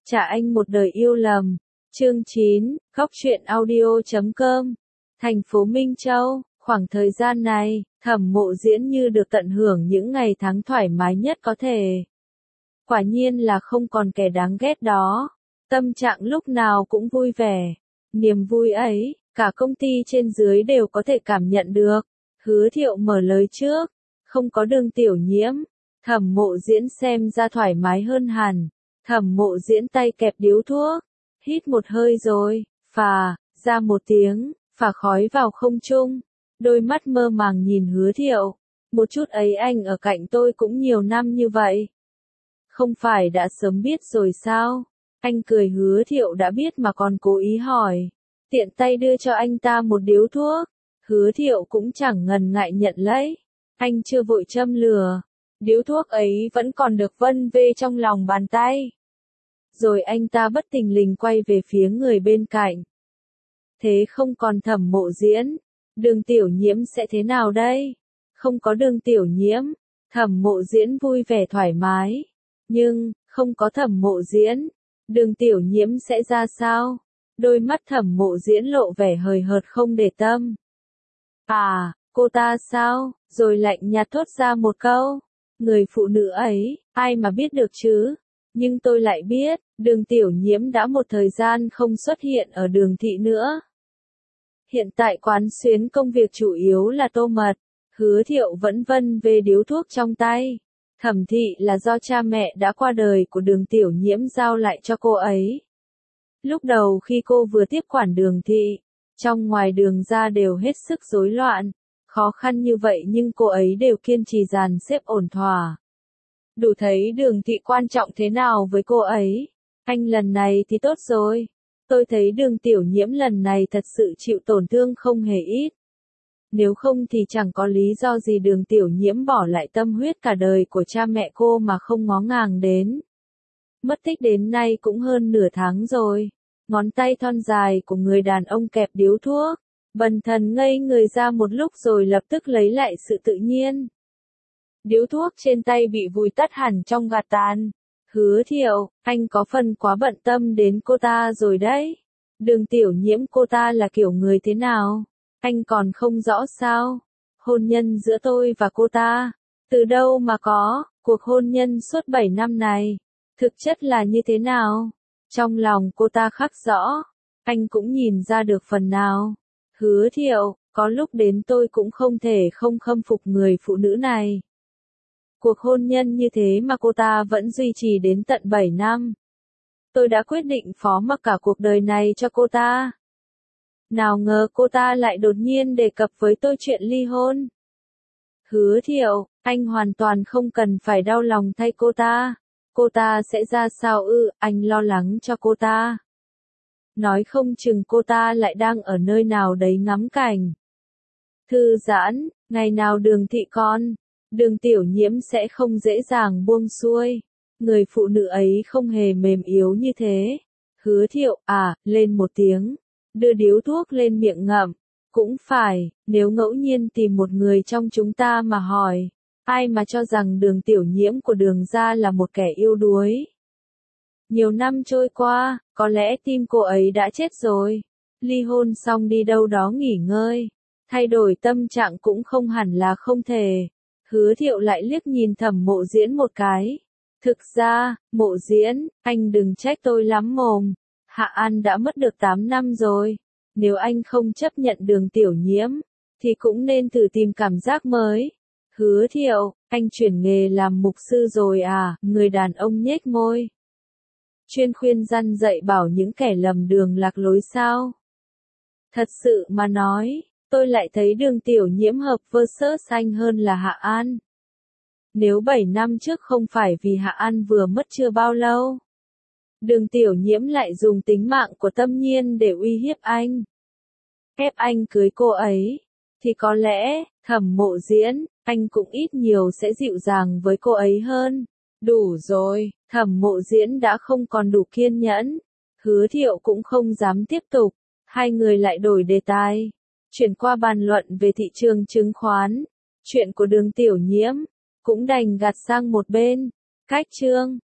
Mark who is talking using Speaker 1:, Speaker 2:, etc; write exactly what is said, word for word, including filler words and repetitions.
Speaker 1: Trả anh một đời yêu lầm. Chương chín, Góc truyện audio chấm com. Thành phố Minh Châu, khoảng thời gian này, Thẩm Mộ Diễn như được tận hưởng những ngày tháng thoải mái nhất có thể. Quả nhiên là không còn kẻ đáng ghét đó. Tâm trạng lúc nào cũng vui vẻ. Niềm vui ấy, cả công ty trên dưới đều có thể cảm nhận được. Hứa Thiệu mở lời trước. Không có Đường Tiểu Nhiễm. Thẩm Mộ Diễn xem ra thoải mái hơn hẳn. Thẩm Mộ Diễn tay kẹp điếu thuốc. Hít một hơi rồi, phà, ra một tiếng, phả khói vào không trung. Đôi mắt mơ màng nhìn Hứa Thiệu. Một chút ấy anh ở cạnh tôi cũng nhiều năm như vậy. Không phải đã sớm biết rồi sao? Anh cười. Hứa Thiệu đã biết mà còn cố ý hỏi. Tiện tay đưa cho anh ta một điếu thuốc. Hứa Thiệu cũng chẳng ngần ngại nhận lấy. Anh chưa vội châm lửa. Điếu thuốc ấy vẫn còn được vân vê trong lòng bàn tay. Rồi anh ta bất thình lình quay về phía người bên cạnh. Thế không còn Thẩm Mộ Diễn, Đường Tiểu Nhiễm sẽ thế nào đây? Không có Đường Tiểu Nhiễm, Thẩm Mộ Diễn vui vẻ thoải mái. Nhưng, không có Thẩm Mộ Diễn, Đường Tiểu Nhiễm sẽ ra sao? Đôi mắt Thẩm Mộ Diễn lộ vẻ hời hợt không để tâm. À, cô ta sao? Rồi lạnh nhạt thốt ra một câu. Người phụ nữ ấy, ai mà biết được chứ? Nhưng tôi lại biết, Đường Tiểu Nhiễm đã một thời gian không xuất hiện ở Đường thị nữa. Hiện tại quán xuyến công việc chủ yếu là tô mật. Hứa Thiệu vẫn vân về điếu thuốc trong tay. Thẩm thị là do cha mẹ đã qua đời của Đường Tiểu Nhiễm giao lại cho cô ấy. Lúc đầu khi cô vừa tiếp quản Đường thị, trong ngoài Đường ra đều hết sức rối loạn. Khó khăn như vậy nhưng cô ấy đều kiên trì dàn xếp ổn thỏa. Đủ thấy Đường thị quan trọng thế nào với cô ấy. Anh lần này thì tốt rồi. Tôi thấy Đường Tiểu Nhiễm lần này thật sự chịu tổn thương không hề ít. Nếu không thì chẳng có lý do gì Đường Tiểu Nhiễm bỏ lại tâm huyết cả đời của cha mẹ cô mà không ngó ngàng đến. Mất tích đến nay cũng hơn nửa tháng rồi. Ngón tay thon dài của người đàn ông kẹp điếu thuốc. Bần thần ngây người ra một lúc rồi lập tức lấy lại sự tự nhiên. Điếu thuốc trên tay bị vùi tắt hẳn trong gạt tàn. Hứa Thiệu, anh có phần quá bận tâm đến cô ta rồi đấy. Đường Tiểu Nhiễm cô ta là kiểu người thế nào? Anh còn không rõ sao? Hôn nhân giữa tôi và cô ta. Từ đâu mà có, cuộc hôn nhân suốt bảy năm này. Thực chất là như thế nào? Trong lòng cô ta khắc rõ. Anh cũng nhìn ra được phần nào. Hứa Thiệu, có lúc đến tôi cũng không thể không khâm phục người phụ nữ này. Cuộc hôn nhân như thế mà cô ta vẫn duy trì đến tận bảy năm. Tôi đã quyết định phó mặc cả cuộc đời này cho cô ta. Nào ngờ cô ta lại đột nhiên đề cập với tôi chuyện ly hôn. Hứa Thiệu, anh hoàn toàn không cần phải đau lòng thay cô ta. Cô ta sẽ ra sao ư, anh lo lắng cho cô ta. Nói không chừng cô ta lại đang ở nơi nào đấy ngắm cảnh. Thư giãn, ngày nào Đường thị con. Đường Tiểu Nhiễm sẽ không dễ dàng buông xuôi. Người phụ nữ ấy không hề mềm yếu như thế. Hứa Thiệu, à, lên một tiếng. Đưa điếu thuốc lên miệng ngậm. Cũng phải, nếu ngẫu nhiên tìm một người trong chúng ta mà hỏi. Ai mà cho rằng Đường Tiểu Nhiễm của Đường gia là một kẻ yêu đuối. Nhiều năm trôi qua, có lẽ tim cô ấy đã chết rồi. Ly hôn xong đi đâu đó nghỉ ngơi. Thay đổi tâm trạng cũng không hẳn là không thể. Hứa Thiệu lại liếc nhìn Thẩm Mộ Diễn một cái. Thực ra, Mộ Diễn, anh đừng trách tôi lắm mồm. Hạ An đã mất được tám năm rồi. Nếu anh không chấp nhận Đường Tiểu Nhiễm, thì cũng nên thử tìm cảm giác mới. Hứa Thiệu, anh chuyển nghề làm mục sư rồi à? Người đàn ông nhếch môi. Chuyên khuyên răn dạy bảo những kẻ lầm đường lạc lối sao? Thật sự mà nói, tôi lại thấy Đường Tiểu Nhiễm hợp versus anh hơn là Hạ An. Nếu bảy năm trước không phải vì Hạ An vừa mất chưa bao lâu, Đường Tiểu Nhiễm lại dùng tính mạng của Tâm Nhiên để uy hiếp anh, ép anh cưới cô ấy, thì có lẽ, Thẩm Mộ Diễn, anh cũng ít nhiều sẽ dịu dàng với cô ấy hơn. Đủ rồi, Thẩm Mộ Diễn đã không còn đủ kiên nhẫn. Hứa Thiệu cũng không dám tiếp tục. Hai người lại đổi đề tài. Chuyển qua bàn luận về thị trường chứng khoán. Chuyện của Đường Tiểu Nhiễm cũng đành gạt sang một bên. Cách chương